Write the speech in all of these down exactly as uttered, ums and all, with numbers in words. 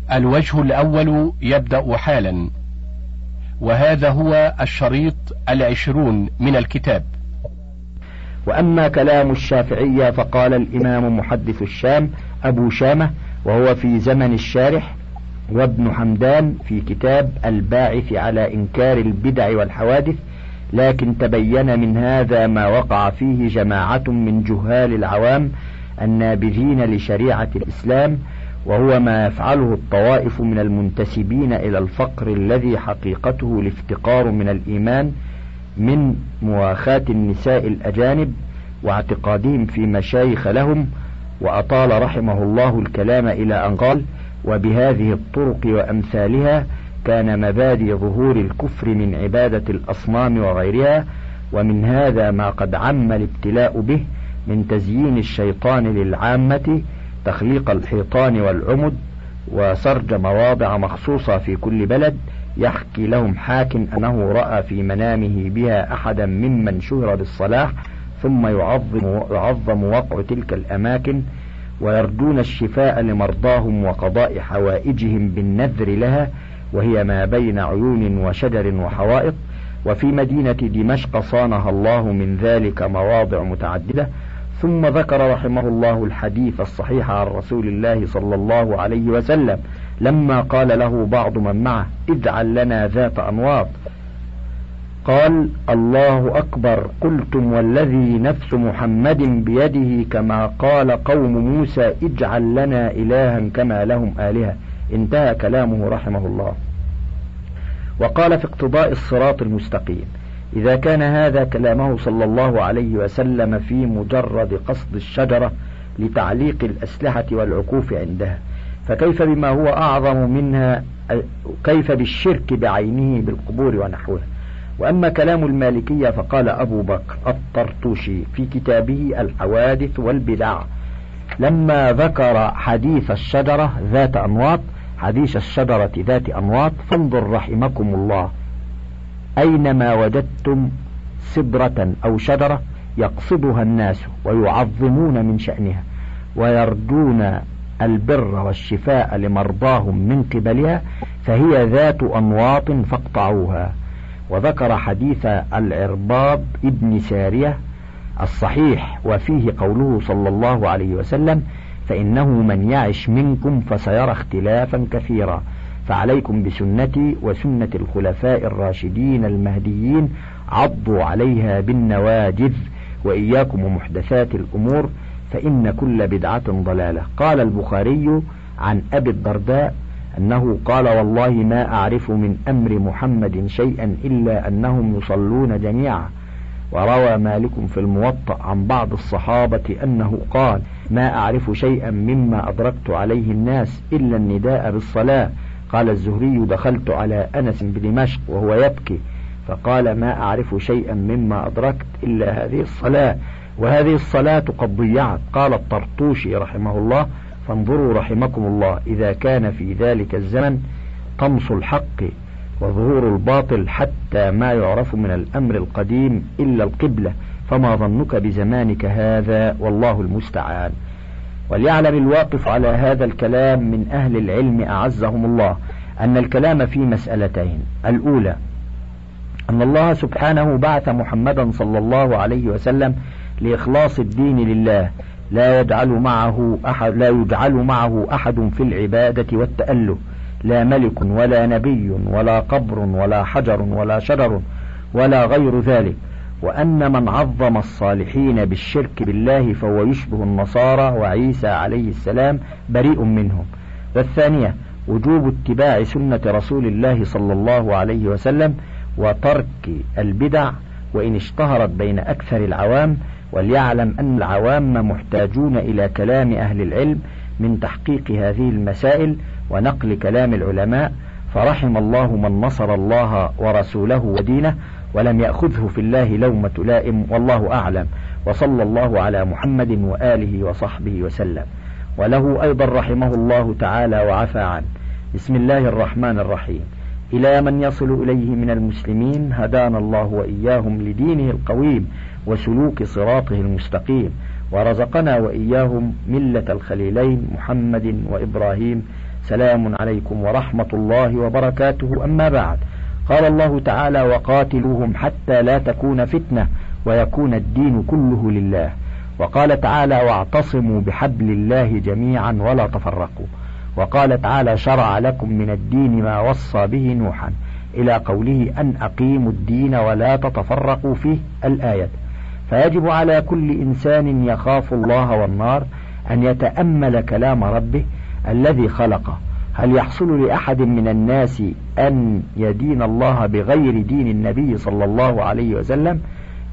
الوجه الأول يبدأ حالا، وهذا هو الشريط العشرون من الكتاب. وأما كلام الشافعية فقال الإمام محدث الشام أبو شامة وهو في زمن الشارح وابن حمدان في كتاب الباعث على إنكار البدع والحوادث، لكن تبين من هذا ما وقع فيه جماعة من جهال العوام النابذين لشريعة الإسلام، وهو ما يفعله الطوائف من المنتسبين إلى الفقر الذي حقيقته الافتقار من الإيمان، من مواخاة النساء الأجانب واعتقادهم في مشايخ لهم. وأطال رحمه الله الكلام إلى أن قال: وبهذه الطرق وأمثالها كان مبادئ ظهور الكفر من عبادة الأصنام وغيرها، ومن هذا ما قد عم الابتلاء به من تزيين الشيطان للعامة، تخليق الحيطان والعمد، وسرج مواضع مخصوصة في كل بلد، يحكي لهم حاك أنه رأى في منامه بها أحدا ممن شهر بالصلاح، ثم يعظم, يعظم وقع تلك الأماكن، ويرجون الشفاء لمرضاهم وقضاء حوائجهم بالنذر لها، وهي ما بين عيون وشجر وحوائط. وفي مدينة دمشق صانها الله من ذلك مواضع متعددة. ثم ذكر رحمه الله الحديث الصحيح عن رسول الله صلى الله عليه وسلم لما قال له بعض من معه: اجعل لنا ذات أنواط، قال: الله أكبر، قلتم والذي نفس محمد بيده، كما قال قوم موسى: اجعل لنا إلها كما لهم آلهة. انتهى كلامه رحمه الله. وقال في اقتضاء الصراط المستقيم: إذا كان هذا كلامه صلى الله عليه وسلم في مجرد قصد الشجرة لتعليق الأسلحة والعكوف عندها، فكيف بما هو أعظم منها، كيف بالشرك بعينه بالقبور ونحوها؟ وأما كلام المالكية فقال أبو بكر الطرطوشي في كتابه الحوادث والبدع لما ذكر حديث الشجرة ذات أنواط: حديث الشجرة ذات أنواط فانظر رحمكم الله أينما وجدتم سدرة أو شجرة يقصدها الناس ويعظمون من شأنها ويرجون البر والشفاء لمرضاهم من قبلها، فهي ذات أنواط فاقطعوها. وذكر حديث العرباض ابن سارية الصحيح وفيه قوله صلى الله عليه وسلم: فإنه من يعش منكم فسيرى اختلافا كثيرا، فعليكم بسنتي وسنة الخلفاء الراشدين المهديين، عضوا عليها بالنواجذ، وإياكم ومحدثات الأمور، فإن كل بدعة ضلالة. قال البخاري عن أبي الدرداء أنه قال: والله ما أعرف من أمر محمد شيئا إلا أنهم يصلون جميعا. وروى مالك في الموطأ عن بعض الصحابة أنه قال: ما أعرف شيئا مما أدركت عليه الناس إلا النداء بالصلاة. قال الزهري: دخلت على أنس بدمشق وهو يبكي فقال: ما أعرف شيئا مما أدركت إلا هذه الصلاة، وهذه الصلاة قد ضيعت. قال الطرطوشي رحمه الله: فانظروا رحمكم الله، إذا كان في ذلك الزمن طمس الحق وظهور الباطل حتى ما يعرف من الأمر القديم إلا القبلة، فما ظنك بزمانك هذا؟ والله المستعان. وليعلم الواقف على هذا الكلام من أهل العلم أعزهم الله أن الكلام في مسألتين: الأولى أن الله سبحانه بعث محمدا صلى الله عليه وسلم لإخلاص الدين لله، لا يجعل معه أحد لا يجعل معه أحد في العبادة والتأله، لا ملك ولا نبي ولا قبر ولا حجر ولا شجر ولا غير ذلك، وأن من عظم الصالحين بالشرك بالله فهو يشبه النصارى وعيسى عليه السلام بريء منهم. والثانية وجوب اتباع سنة رسول الله صلى الله عليه وسلم وترك البدع وإن اشتهرت بين أكثر العوام. وليعلم أن العوام محتاجون إلى كلام أهل العلم من تحقيق هذه المسائل ونقل كلام العلماء، فرحم الله من نصر الله ورسوله ودينه ولم يأخذه في الله لومة لائم، والله أعلم. وصلى الله على محمد وآله وصحبه وسلم. وله أيضا رحمه الله تعالى وعفى عنه: بسم الله الرحمن الرحيم. إلى من يصل إليه من المسلمين هدانا الله وإياهم لدينه القويم وسلوك صراطه المستقيم، ورزقنا وإياهم ملة الخليلين محمد وإبراهيم سلام عليكم ورحمة الله وبركاته. أما بعد، قال الله تعالى: وقاتلوهم حتى لا تكون فتنة ويكون الدين كله لله. وقال تعالى: واعتصموا بحبل الله جميعا ولا تفرقوا. وقال تعالى: شرع لكم من الدين ما وصى به نوحا، إلى قوله: أن أقيموا الدين ولا تتفرقوا فيه، الآية. فيجب على كل إنسان يخاف الله والنار أن يتأمل كلام ربه الذي خلقه. هل يحصل لأحد من الناس أن يدين الله بغير دين النبي صلى الله عليه وسلم؟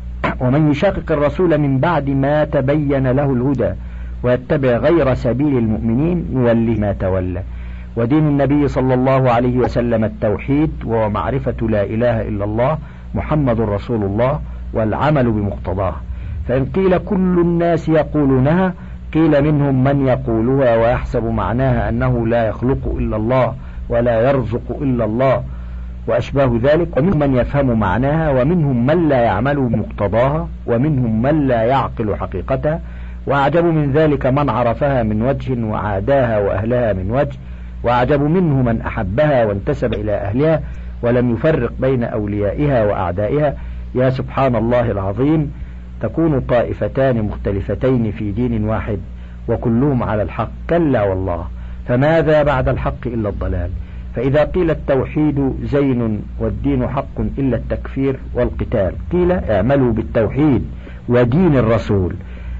ومن يشاقق الرسول من بعد ما تبين له الهدى ويتبع غير سبيل المؤمنين يوليه ما تولى. ودين النبي صلى الله عليه وسلم التوحيد، ومعرفة لا إله إلا الله محمد رسول الله، والعمل بمقتضاه. فإن قيل كل الناس يقولونها، قيل منهم من يقولها ويحسب معناها أنه لا يخلق إلا الله ولا يرزق إلا الله وأشباه ذلك، ومنهم من يفهم معناها، ومنهم من لا يعمل بمقتضاها، ومنهم من لا يعقل حقيقتها. وأعجب من ذلك من عرفها من وجه وعاداها وأهلها من وجه، وأعجب منه من أحبها وانتسب إلى أهلها ولم يفرق بين أوليائها وأعدائها. يا سبحان الله العظيم، تكون طائفتان مختلفتين في دين واحد وكلهم على الحق. كلا والله، فماذا بعد الحق إلا الضلال؟ فإذا قيل التوحيد زين والدين حق إلا التكفير والقتال، قيل اعملوا بالتوحيد ودين الرسول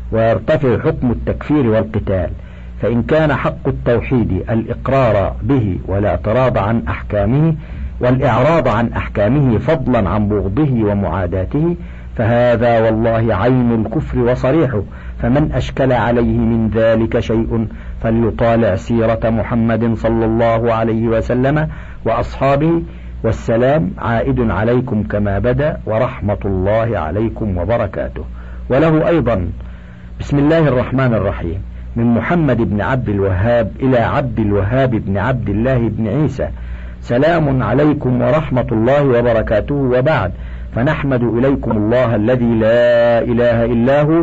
ويرتفع حكم التكفير والقتال. فإن كان حق التوحيد الإقرار به والاعتراض عن أحكامه والإعراض عن أحكامه فضلا عن بغضه ومعاداته، فهذا والله عين الكفر وصريحه. فمن أشكل عليه من ذلك شيء فليطالع سيرة محمد صلى الله عليه وسلم وأصحابه. والسلام عائد عليكم كما بدأ، ورحمة الله عليكم وبركاته. وله أيضا: بسم الله الرحمن الرحيم، من محمد بن عبد الوهاب إلى عبد الوهاب بن عبد الله بن عيسى. سلام عليكم ورحمة الله وبركاته. وبعد، فنحمد إليكم الله الذي لا إله إلا هو،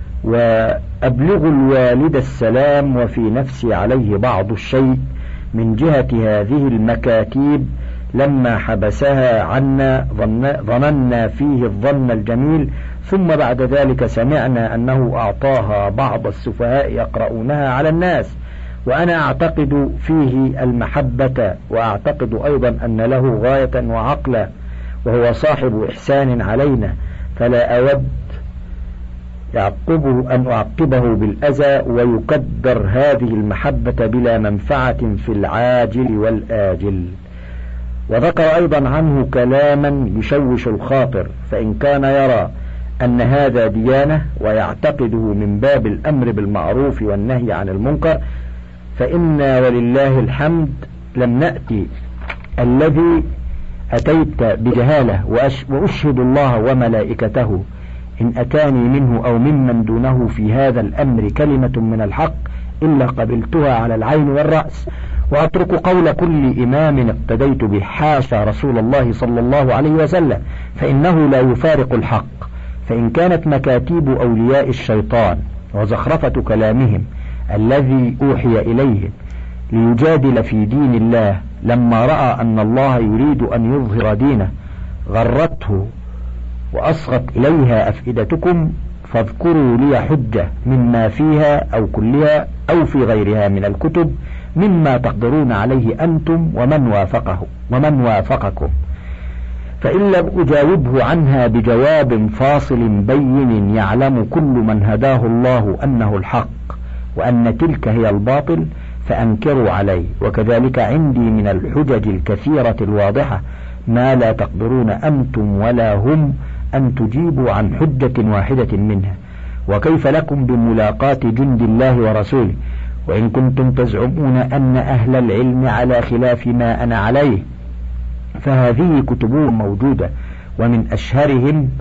وأبلغ الوالد السلام، وفي نفسي عليه بعض الشيء من جهة هذه المكاتيب لما حبسها عنا ظننا فيه الظن الجميل، ثم بعد ذلك سمعنا أنه أعطاها بعض السفهاء يقرؤونها على الناس، وأنا أعتقد فيه المحبة، وأعتقد أيضا أن له غاية وعقلا، وهو صاحب إحسان علينا، فلا أود يعقبه أن أعقبه بالأذى ويقدر هذه المحبة بلا منفعة في العاجل والآجل. وذكر أيضا عنه كلاما يشوش الخاطر، فإن كان يرى أن هذا ديانة ويعتقده من باب الأمر بالمعروف والنهي عن المنكر، فإنا ولله الحمد لم نأتي الذي أتيت بجهالة، وأشهد الله وملائكته إن أتاني منه أو ممن دونه في هذا الأمر كلمة من الحق إلا قبلتها على العين والرأس، وأترك قول كل إمام اقتديت به، حاشا رسول الله صلى الله عليه وسلم، فإنه لا يفارق الحق. فإن كانت مكاتيب أولياء الشيطان وزخرفة كلامهم الذي أوحي إليه ليجادل في دين الله لما رأى أن الله يريد أن يظهر دينه غرته وأصغت إليها أفئدتكم، فاذكروا لي حجة مما فيها أو كلها أو في غيرها من الكتب مما تقدرون عليه أنتم ومن وافقه ومن وافقكم. فإن لم أجاوبه عنها بجواب فاصل بين يعلم كل من هداه الله أنه الحق وأن تلك هي الباطل فأنكروا علي. وكذلك عندي من الحجج الكثيرة الواضحة ما لا تقدرون أنتم ولا هم أن تجيبوا عن حجة واحدة منها، وكيف لكم بملاقاة جند الله ورسوله؟ وإن كنتم تزعمون أن أهل العلم على خلاف ما أنا عليه فهذه كتبهم موجودة، ومن أشهرهم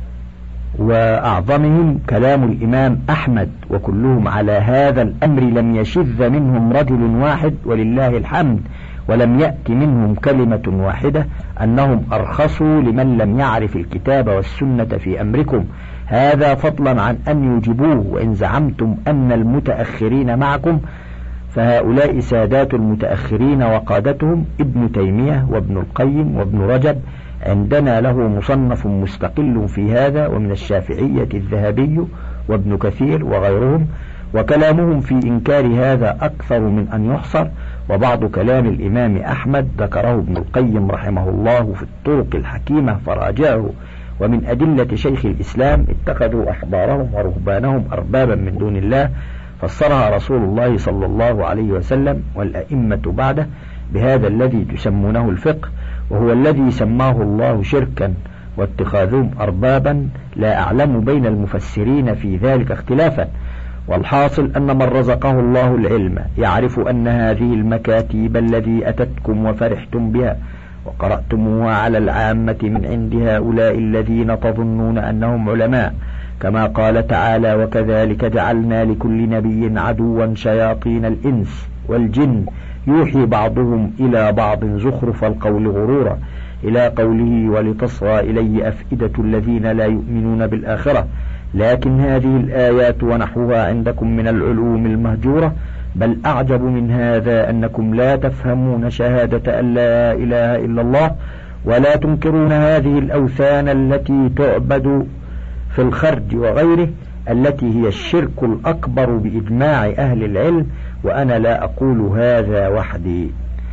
وأعظمهم كلام الإمام أحمد، وكلهم على هذا الأمر لم يشذ منهم رجل واحد ولله الحمد، ولم يأت منهم كلمة واحدة أنهم أرخصوا لمن لم يعرف الكتاب والسنة في أمركم، هذا فضلا عن أن يجيبوه. وإن زعمتم أن المتأخرين معكم فهؤلاء سادات المتأخرين وقادتهم ابن تيمية وابن القيم وابن رجب، عندنا له مصنف مستقل في هذا، ومن الشافعية الذهبي وابن كثير وغيرهم، وكلامهم في إنكار هذا أكثر من أن يحصر. وبعض كلام الإمام أحمد ذكره ابن القيم رحمه الله في الطرق الحكيمة فراجعه. ومن أدلة شيخ الإسلام: اتخذوا أحبارهم ورهبانهم أربابا من دون الله، فسرها رسول الله صلى الله عليه وسلم والأئمة بعده بهذا الذي تسمونه الفقه، وهو الذي سماه الله شركا، واتخاذهم أربابا لا أعلم بين المفسرين في ذلك اختلافا. والحاصل أن من رزقه الله العلم يعرف أن هذه المكاتيب الذي أتتكم وفرحتم بها وقرأتموها على العامة من عند هؤلاء الذين تظنون أنهم علماء، كما قال تعالى: وكذلك جعلنا لكل نبي عدوا شياطين الإنس والجن يوحي بعضهم إلى بعض زخرف القول غرورا، إلى قوله: ولتصغى إليه أفئدة الذين لا يؤمنون بالآخرة. لكن هذه الآيات ونحوها عندكم من العلوم المهجورة، بل أعجب من هذا أنكم لا تفهمون شهادة أن لا إله إلا الله، ولا تنكرون هذه الأوثان التي تعبد في الخرج وغيره، التي هي الشرك الأكبر بإجماع أهل العلم، وأنا لا أقول هذا وحدي.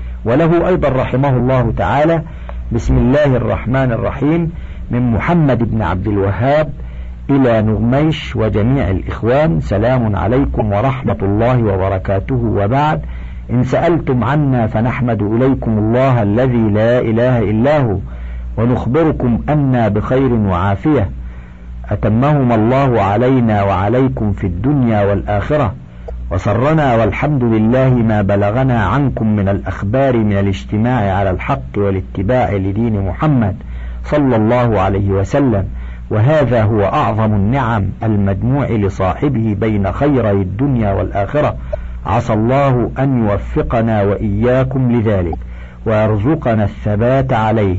وله أيضا رحمه الله تعالى: بسم الله الرحمن الرحيم، من محمد بن عبد الوهاب إلى نغميش وجميع الإخوان: سلام عليكم ورحمة الله وبركاته، وبعد. إن سألتم عنا فنحمد إليكم الله الذي لا إله إلا هو، ونخبركم أنا بخير وعافية أتمهما الله علينا وعليكم في الدنيا والآخرة، وسرنا والحمد لله ما بلغنا عنكم من الأخبار من الاجتماع على الحق والاتباع لدين محمد صلى الله عليه وسلم، وهذا هو أعظم النعم المدموع لصاحبه بين خيري الدنيا والآخرة. عسى الله أن يوفقنا وإياكم لذلك ويرزقنا الثبات عليه.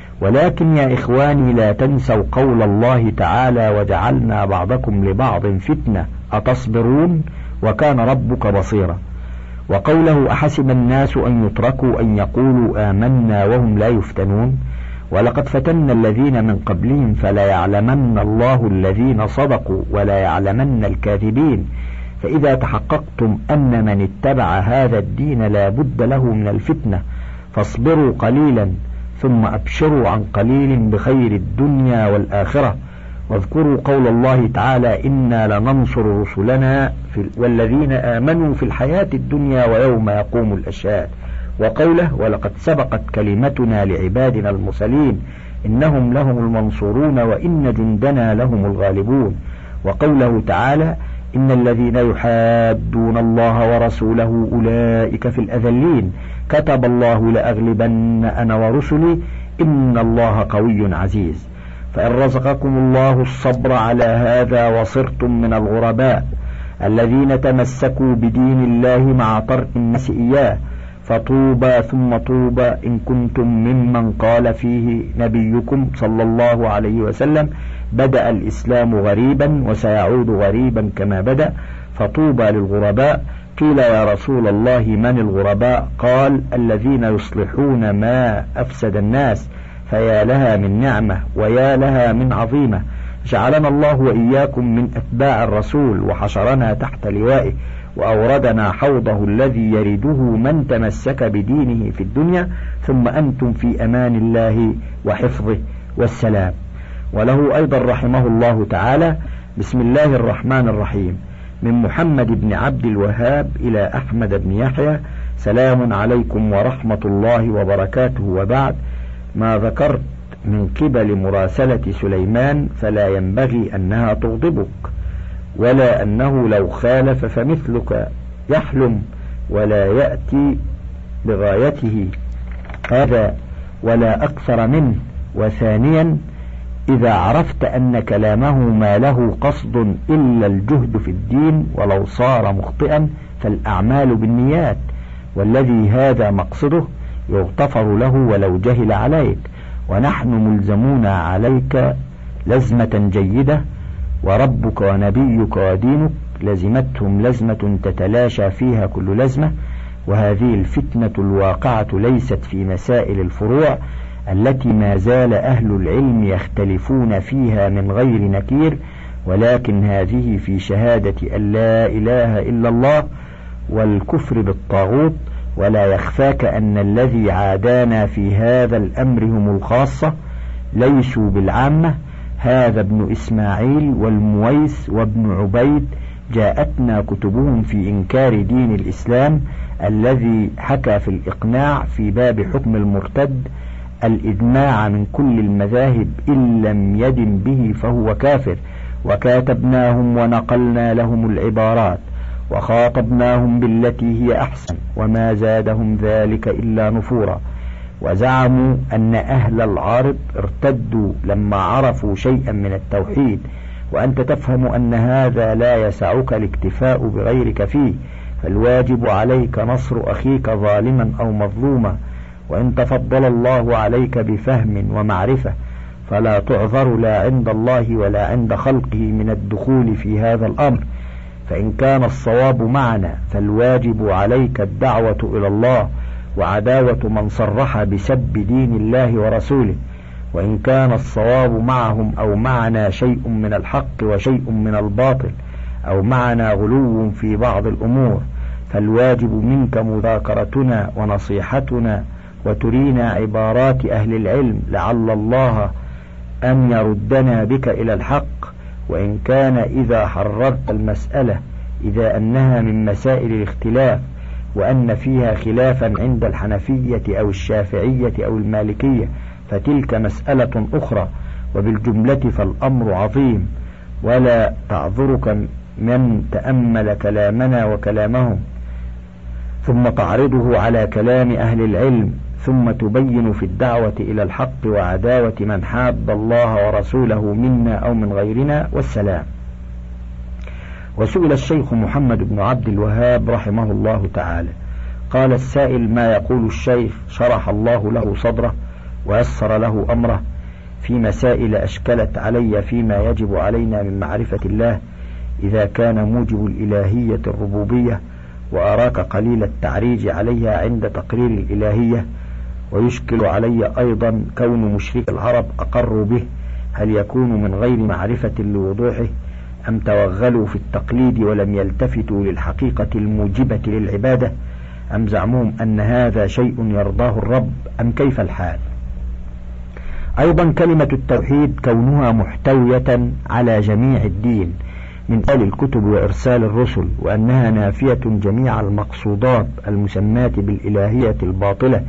ولكن يا إخواني لا تنسوا قول الله تعالى: وجعلنا بعضكم لبعض فتنة أتصبرون وكان ربك بصيرا، وقوله: أحسب الناس أن يتركوا أن يقولوا آمنا وهم لا يفتنون، ولقد فتنا الذين من قبلهم فلا يعلمن الله الذين صدقوا ولا يعلمن الكاذبين. فإذا تحققتم أن من اتبع هذا الدين لا بد له من الفتنة فاصبروا قليلا ثم أبشروا عن قليل بخير الدنيا والآخرة. واذكروا قول الله تعالى: إنا لننصر رسلنا والذين آمنوا في الحياة الدنيا ويوم يقوم الأشهاد. وقوله: ولقد سبقت كلمتنا لعبادنا المرسلين إنهم لهم المنصورون وإن جندنا لهم الغالبون. وقوله تعالى: إن الذين يحادون الله ورسوله أولئك في الأذلين كتب الله لأغلبن أنا ورسلي إن الله قوي عزيز. فإن رزقكم الله الصبر على هذا وصرتم من الغرباء الذين تمسكوا بدين الله مع ترك الناس إياه فطوبى ثم طوبى إن كنتم ممن قال فيه نبيكم صلى الله عليه وسلم: بدأ الإسلام غريبا وسيعود غريبا كما بدأ، فطوبى للغرباء. قيل: يا رسول الله من الغرباء؟ قال: الذين يصلحون ما أفسد الناس. فيا لها من نعمة ويا لها من عظيمة. جعلنا الله وإياكم من أتباع الرسول وحشرنا تحت لوائه وأوردنا حوضه الذي يرده من تمسك بدينه في الدنيا، ثم أنتم في أمان الله وحفظه والسلام. وله أيضا رحمه الله تعالى: بسم الله الرحمن الرحيم، من محمد بن عبد الوهاب إلى أحمد بن يحيى: سلام عليكم ورحمة الله وبركاته، وبعد. ما ذكرت من قبل مراسلة سليمان فلا ينبغي أنها تغضبك، ولا أنه لو خالف فمثلك يحلم ولا يأتي بغايته هذا ولا أكثر منه. وثانيا، إذا عرفت أن كلامه ما له قصد إلا الجهد في الدين ولو صار مخطئا فالأعمال بالنيات، والذي هذا مقصده يغتفر له ولو جهل عليك، ونحن ملزمون عليك لزمة جيدة، وربك ونبيك ودينك لزمتهم لزمة تتلاشى فيها كل لزمة، وهذه الفتنة الواقعة ليست في مسائل الفروع التي ما زال أهل العلم يختلفون فيها من غير نكير، ولكن هذه في شهادة أن لا إله إلا الله والكفر بالطاغوت. ولا يخفاك أن الذي عادانا في هذا الأمر هم الخاصة ليسوا بالعامة. هذا ابن إسماعيل والمويس وابن عبيد جاءتنا كتبهم في إنكار دين الإسلام الذي حكى في الإقناع في باب حكم المرتد الإجماع من كل المذاهب إن لم يدن به فهو كافر، وكاتبناهم ونقلنا لهم العبارات وخاطبناهم بالتي هي أحسن وما زادهم ذلك إلا نفورا. وزعموا أن أهل العارض ارتدوا لما عرفوا شيئا من التوحيد، وأنت تفهم أن هذا لا يسعك الاكتفاء بغيرك فيه، فالواجب عليك نصر أخيك ظالما أو مظلوما، وإن تفضل الله عليك بفهم ومعرفة فلا تعذر لا عند الله ولا عند خلقه من الدخول في هذا الأمر. فإن كان الصواب معنا فالواجب عليك الدعوة إلى الله وعداوة من صرح بسب دين الله ورسوله، وإن كان الصواب معهم أو معنا شيء من الحق وشيء من الباطل أو معنا غلو في بعض الأمور فالواجب منك مذاكرتنا ونصيحتنا وترينا عبارات أهل العلم لعل الله أن يردنا بك إلى الحق. وإن كان إذا حررت المسألة إذا أنها من مسائل الاختلاف وأن فيها خلافا عند الحنفية أو الشافعية أو المالكية فتلك مسألة أخرى، وبالجملة فالأمر عظيم ولا تعذرك من تأمل كلامنا وكلامهم ثم تعرضه على كلام أهل العلم، ثم تبين في الدعوة إلى الحق وعداوة من حاد الله ورسوله منا أو من غيرنا والسلام. وسئل الشيخ محمد بن عبد الوهاب رحمه الله تعالى، قال السائل: ما يقول الشيخ شرح الله له صدره ويسر له أمره في مسائل أشكلت علي فيما يجب علينا من معرفة الله إذا كان موجب الإلهية الربوبية، وأراك قليل التعريج عليها عند تقرير الإلهية، ويشكل علي أيضا كون مشرك العرب أقروا به، هل يكون من غير معرفة لوضوحه أم توغلوا في التقليد ولم يلتفتوا للحقيقة الموجبة للعبادة، أم زعمهم أن هذا شيء يرضاه الرب، أم كيف الحال؟ أيضا كلمة التوحيد كونها محتوية على جميع الدين من آل الكتب وإرسال الرسل، وأنها نافية جميع المقصودات المسماة بالإلهية الباطلة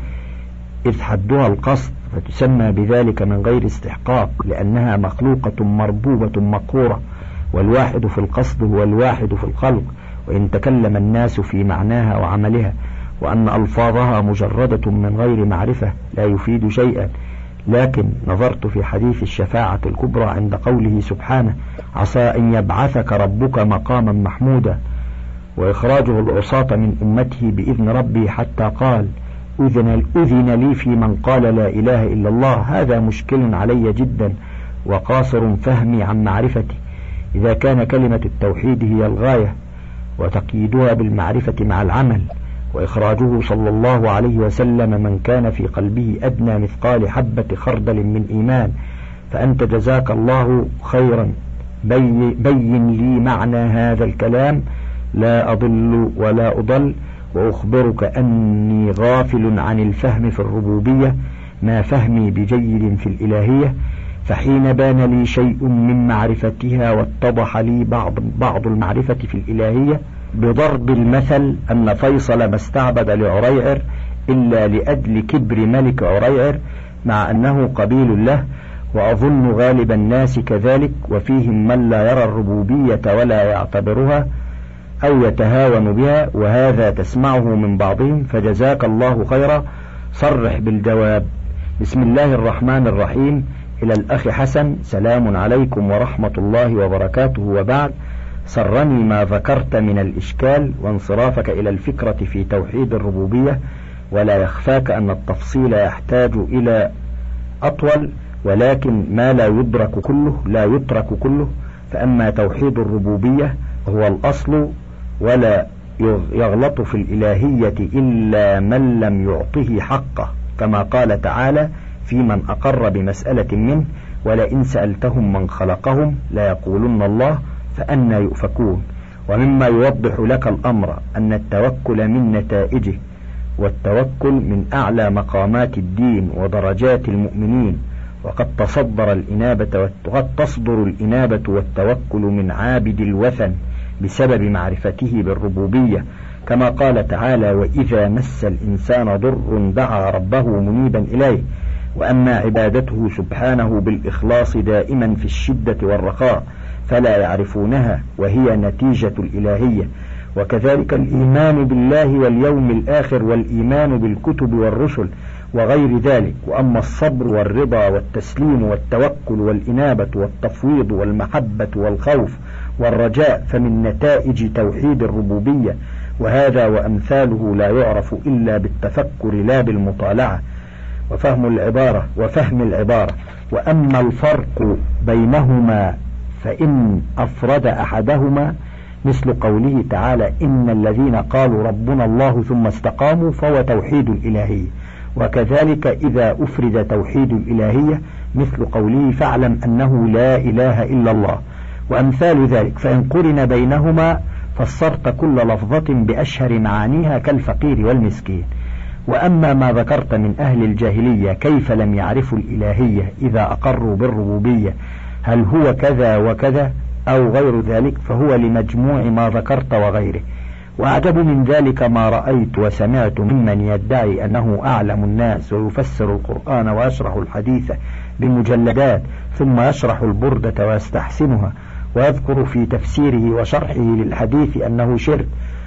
إذ حدها القصد، فتسمى بذلك من غير استحقاق لأنها مخلوقة مربوبة مقهورة، والواحد في القصد هو الواحد في الخلق، وإن تكلم الناس في معناها وعملها، وأن ألفاظها مجردة من غير معرفة لا يفيد شيئا. لكن نظرت في حديث الشفاعة الكبرى عند قوله سبحانه: عسى أن يبعثك ربك مقاما محمودا، وإخراجه العصاة من أمته بإذن ربه حتى قال: أذن, أذن لي في من قال لا إله إلا الله. هذا مشكل علي جدا وقاصر فهمي عن معرفتي. إذا كان كلمة التوحيد هي الغاية وتقييدها بالمعرفة مع العمل، وإخراجه صلى الله عليه وسلم من كان في قلبه أدنى مثقال حبة خردل من إيمان، فأنت جزاك الله خيرا بي بين لي معنى هذا الكلام لا أضل ولا أضل، وأخبرك أني غافل عن الفهم في الربوبية ما فهمي بجيد في الإلهية، فحين بان لي شيء من معرفتها واتضح لي بعض, بعض المعرفة في الإلهية بضرب المثل أن فيصل ما استعبد لعريعر إلا لأجل كبر ملك عريعر مع أنه قبيل له، وأظن غالب الناس كذلك، وفيهم من لا يرى الربوبية ولا يعتبرها أو يتهاون بها، وهذا تسمعه من بعضهم، فجزاك الله خيرا. صرح بالجواب. بسم الله الرحمن الرحيم. إلى الأخ حسن: سلام عليكم ورحمة الله وبركاته، وبعد. سرني ما ذكرت من الإشكال وانصرافك إلى الفكرة في توحيد الربوبية، ولا يخفاك أن التفصيل يحتاج إلى أطول، ولكن ما لا يدرك كله لا يترك كله. فأما توحيد الربوبية هو الأصل، ولا يغلط في الإلهية إلا من لم يعطه حقه، كما قال تعالى في من أقر بمسألة منه: ولئن سألتهم من خلقهم ليقولن الله فأنى يؤفكون. ومما يوضح لك الأمر أن التوكل من نتائجه، والتوكل من أعلى مقامات الدين ودرجات المؤمنين، وقد تصدر الإنابة وقد تصدر الإنابة والتوكل من عابد الوثن بسبب معرفته بالربوبية، كما قال تعالى: وإذا مس الإنسان ضر دعا ربه منيبا إليه. وأما عبادته سبحانه بالإخلاص دائما في الشدة والرخاء فلا يعرفونها، وهي نتيجة الإلهية. وكذلك الإيمان بالله واليوم الآخر والإيمان بالكتب والرسل وغير ذلك. وأما الصبر والرضا والتسليم والتوكل والإنابة والتفويض والمحبة والخوف والرجاء فمن نتائج توحيد الربوبية، وهذا وأمثاله لا يعرف إلا بالتفكر لا بالمطالعة وفهم العبارة وفهم العبارة. وأما الفرق بينهما فإن أفرد أحدهما مثل قوله تعالى: إن الذين قالوا ربنا الله ثم استقاموا، فهو توحيد الإلهية. وكذلك إذا أفرد توحيد الإلهية مثل قوله: فاعلم أنه لا إله إلا الله، وأمثال ذلك. فإن قرن بينهما فسرت كل لفظة بأشهر معانيها كالفقير والمسكين. وأما ما ذكرت من أهل الجاهلية كيف لم يعرفوا الإلهية إذا أقروا بالربوبية، هل هو كذا وكذا أو غير ذلك، فهو لمجموع ما ذكرت وغيره. وأعجب من ذلك ما رأيت وسمعت ممن يدعي أنه أعلم الناس ويفسر القرآن ويشرح الحديث بمجلدات، ثم يشرح البردة ويستحسنها ويذكر في تفسيره وشرحه للحديث أنه شرك،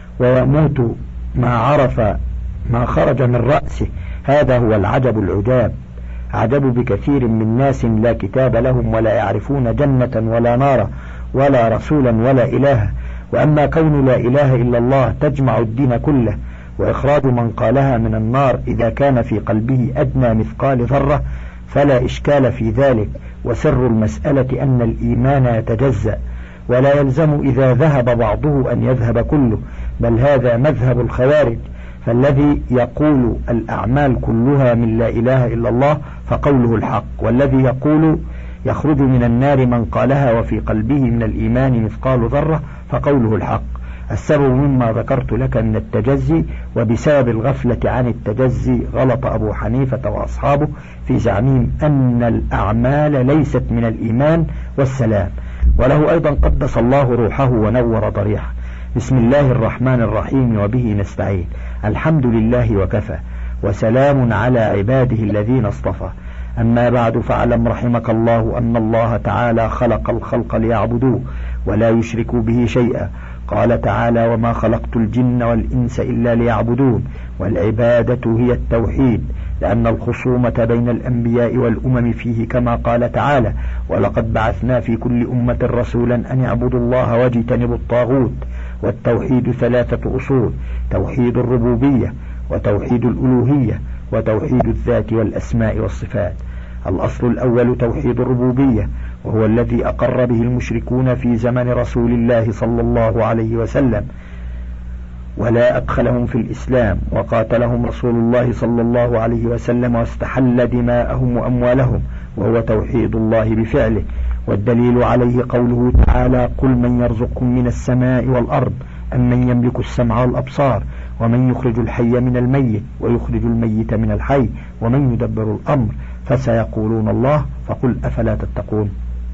ويموت ما عرف ما خرج من رأسه. هذا هو العجب العجاب. عجب بكثير من ناس لا كتاب لهم ولا يعرفون جنة ولا نارا ولا رسولا ولا إله. وأما كون لا إله إلا الله تجمع الدين كله، وإخراج من قالها من النار إذا كان في قلبه أدنى مثقال ذرة فلا إشكال في ذلك. وسر المسألة أن الإيمان يتجزأ، ولا يلزم إذا ذهب بعضه أن يذهب كله، بل هذا مذهب الخوارج. فالذي يقول الأعمال كلها من لا إله إلا الله فقوله الحق، والذي يقول يخرج من النار من قالها وفي قلبه من الإيمان مثقال ذرة فقوله الحق. السبب مما ذكرت لك من التجزي، وبسبب الغفلة عن التجزي غلط أبو حنيفة وأصحابه في زعمهم أن الأعمال ليست من الإيمان والسلام. وله أيضا قدس الله روحه ونور ضريحه. بسم الله الرحمن الرحيم، وبه نستعين. الحمد لله وكفى، وسلام على عباده الذين اصطفى. أما بعد، فاعلم رحمك الله أن الله تعالى خلق الخلق ليعبدوه ولا يشركوا به شيئا. قال تعالى: وما خلقت الجن والإنس إلا ليعبدون. والعبادة هي التوحيد، لأن الخصومة بين الأنبياء والأمم فيه، كما قال تعالى: ولقد بعثنا في كل أمة رسولا أن يعبدوا الله واجتنبوا الطاغوت. والتوحيد ثلاثة أصول: توحيد الربوبية، وتوحيد الألوهية، وتوحيد الذات والأسماء والصفات. الأصل الأول توحيد الربوبية، وهو الذي أقر به المشركون في زمن رسول الله صلى الله عليه وسلم، ولا أدخلهم في الإسلام، وقاتلهم رسول الله صلى الله عليه وسلم واستحل دماءهم وأموالهم، وهو توحيد الله بفعله. والدليل عليه قوله تعالى: قل من يرزقكم من السماء والأرض أم من يملك السمع والأبصار ومن يخرج الحي من الميت ويخرج الميت من الحي ومن يدبر الأمر فسيقولون الله فقل أفلا تتقون.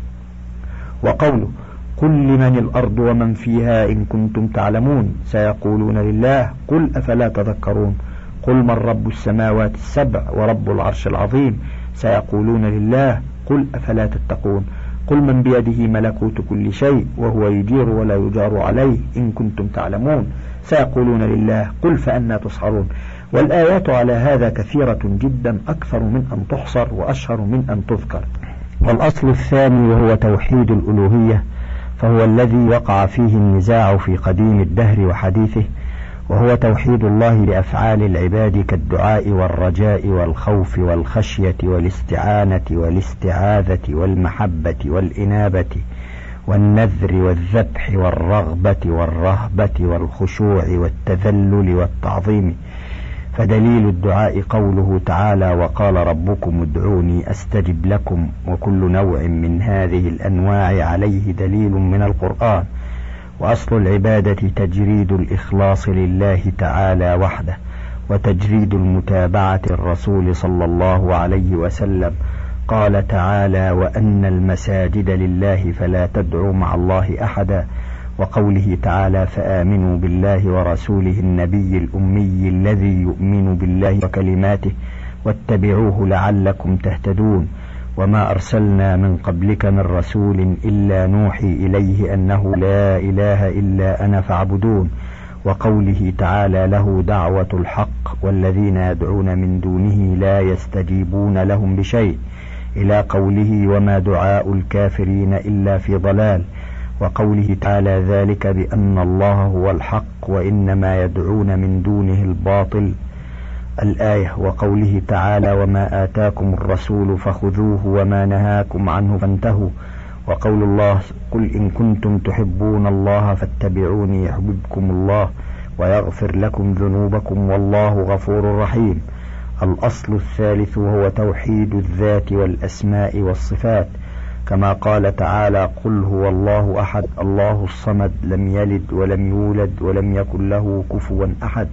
وقوله: قل لمن الأرض ومن فيها إن كنتم تعلمون سيقولون لله قل أفلا تذكرون. قل من رب السماوات السبع ورب العرش العظيم سيقولون لله قل أفلا تتقون. قل من بيده ملكوت كل شيء وهو يجير ولا يجار عليه إن كنتم تعلمون سيقولون لله قل فأنى تسحرون. والآيات على هذا كثيرة جدا، أكثر من أن تحصر وأشهر من أن تذكر. والأصل الثاني وهو توحيد الألوهية، فهو الذي وقع فيه النزاع في قديم الدهر وحديثه، وهو توحيد الله لأفعال العباد كالدعاء والرجاء والخوف والخشية والاستعانة والاستعاذة والمحبة والإنابة والنذر والذبح والرغبة والرهبة والخشوع والتذلل والتعظيم. فدليل الدعاء قوله تعالى: وقال ربكم ادعوني أستجب لكم. وكل نوع من هذه الأنواع عليه دليل من القرآن. وأصل العبادة تجريد الإخلاص لله تعالى وحده، وتجريد المتابعة الرسول صلى الله عليه وسلم. قال تعالى: وأن المساجد لله فلا تدعوا مع الله أحدا. وقوله تعالى: فآمنوا بالله ورسوله النبي الأمي الذي يؤمن بالله وكلماته واتبعوه لعلكم تهتدون. وما أرسلنا من قبلك من رسول إلا نوحي إليه أنه لا إله إلا أنا فاعبدون. وقوله تعالى: له دعوة الحق والذين يدعون من دونه لا يستجيبون لهم بشيء، إلى قوله: وما دعاء الكافرين إلا في ضلال. وقوله تعالى: ذلك بأن الله هو الحق وإنما يدعون من دونه الباطل، الآية. وقوله تعالى: وما آتاكم الرسول فخذوه وما نهاكم عنه فانتهوا. وقول الله: قل إن كنتم تحبون الله فاتبعوني يحببكم الله ويغفر لكم ذنوبكم والله غفور رحيم. الأصل الثالث وهو توحيد الذات والأسماء والصفات، كما قال تعالى: قل هو الله أحد الله الصمد لم يلد ولم يولد ولم يكن له كفوا أحد.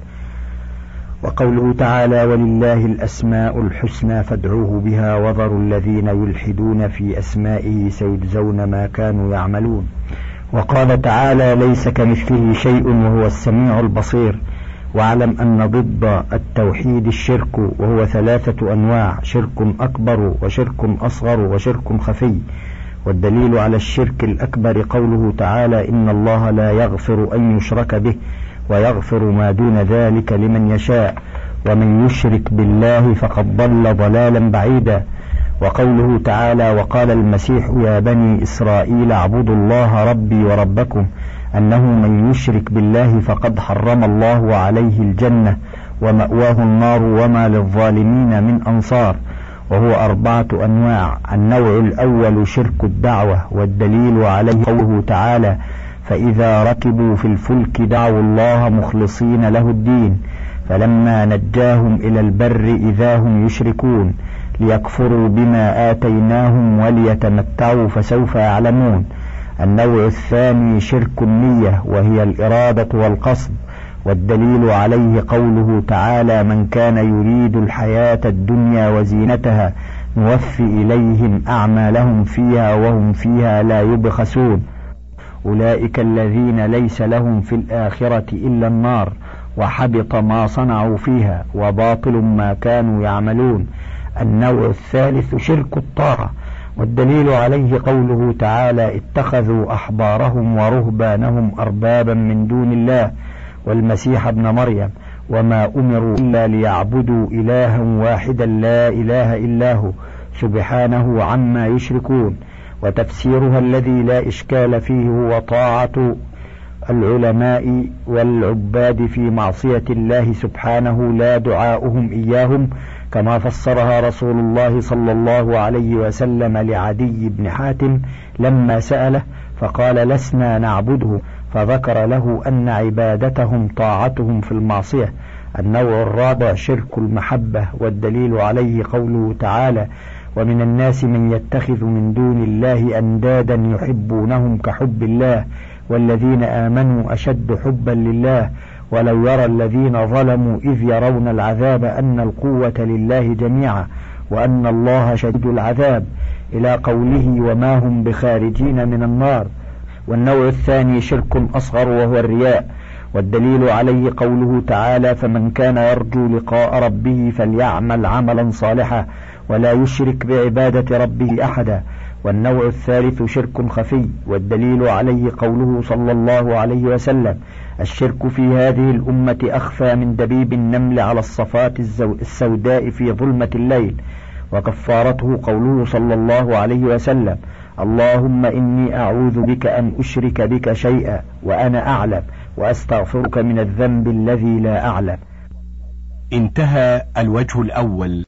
وقوله تعالى: ولله الأسماء الحسنى فادعوه بها وذروا الذين يلحدون في أسمائه سيجزون ما كانوا يعملون. وقال تعالى: ليس كمثله شيء وهو السميع البصير. واعلم أن ضد التوحيد الشرك، وهو ثلاثة أنواع: شرك أكبر وشرك أصغر وشرك خفي. والدليل على الشرك الأكبر قوله تعالى: إن الله لا يغفر أن يشرك به ويغفر ما دون ذلك لمن يشاء ومن يشرك بالله فقد ضل ضلالا بعيدا. وقوله تعالى: وقال المسيح يا بني إسرائيل اعبدوا الله ربي وربكم أنه من يشرك بالله فقد حرم الله عليه الجنة ومأواه النار وما للظالمين من أنصار. وهو أربعة أنواع: النوع الأول شرك الدعوة، والدليل عليه قوله تعالى: فإذا ركبوا في الفلك دعوا الله مخلصين له الدين فلما نجاهم إلى البر إذا هم يشركون ليكفروا بما آتيناهم وليتمتعوا فسوف يعلمون. النوع الثاني شرك النية، وهي الإرادة والقصد، والدليل عليه قوله تعالى: من كان يريد الحياة الدنيا وزينتها نوفي إليهم أعمالهم فيها وهم فيها لا يبخسون أولئك الذين ليس لهم في الآخرة إلا النار وحبط ما صنعوا فيها وباطل ما كانوا يعملون. النوع الثالث شرك الطاعة، والدليل عليه قوله تعالى: اتخذوا أحبارهم ورهبانهم أربابا من دون الله والمسيح ابن مريم وما أمروا إلا ليعبدوا إلها واحدا لا إله إلا هو سبحانه عما يشركون. وتفسيرها الذي لا إشكال فيه هو طاعة العلماء والعباد في معصية الله سبحانه لا دعاؤهم إياهم، كما فسرها رسول الله صلى الله عليه وسلم لعدي بن حاتم لما سأله فقال: لسنا نعبده، فذكر له أن عبادتهم طاعتهم في المعصية. النوع الرابع شرك المحبة، والدليل عليه قوله تعالى: ومن الناس من يتخذ من دون الله أندادا يحبونهم كحب الله والذين آمنوا أشد حبا لله ولو يرى الذين ظلموا إذ يرون العذاب أن القوة لله جميعا وأن الله شديد العذاب، إلى قوله: وما هم بخارجين من النار. والنوع الثاني شرك أصغر، وهو الرياء، والدليل عليه قوله تعالى: فمن كان يرجو لقاء ربه فليعمل عملا صالحا ولا يشرك بعبادة ربه أحدا. والنوع الثالث شرك خفي، والدليل عليه قوله صلى الله عليه وسلم: الشرك في هذه الأمة أخفى من دبيب النمل على الصفات السوداء في ظلمة الليل. وكفارته قوله صلى الله عليه وسلم: اللهم إني أعوذ بك أن أشرك بك شيئا وأنا أعلم وأستغفرك من الذنب الذي لا أعلم. انتهى الوجه الأول.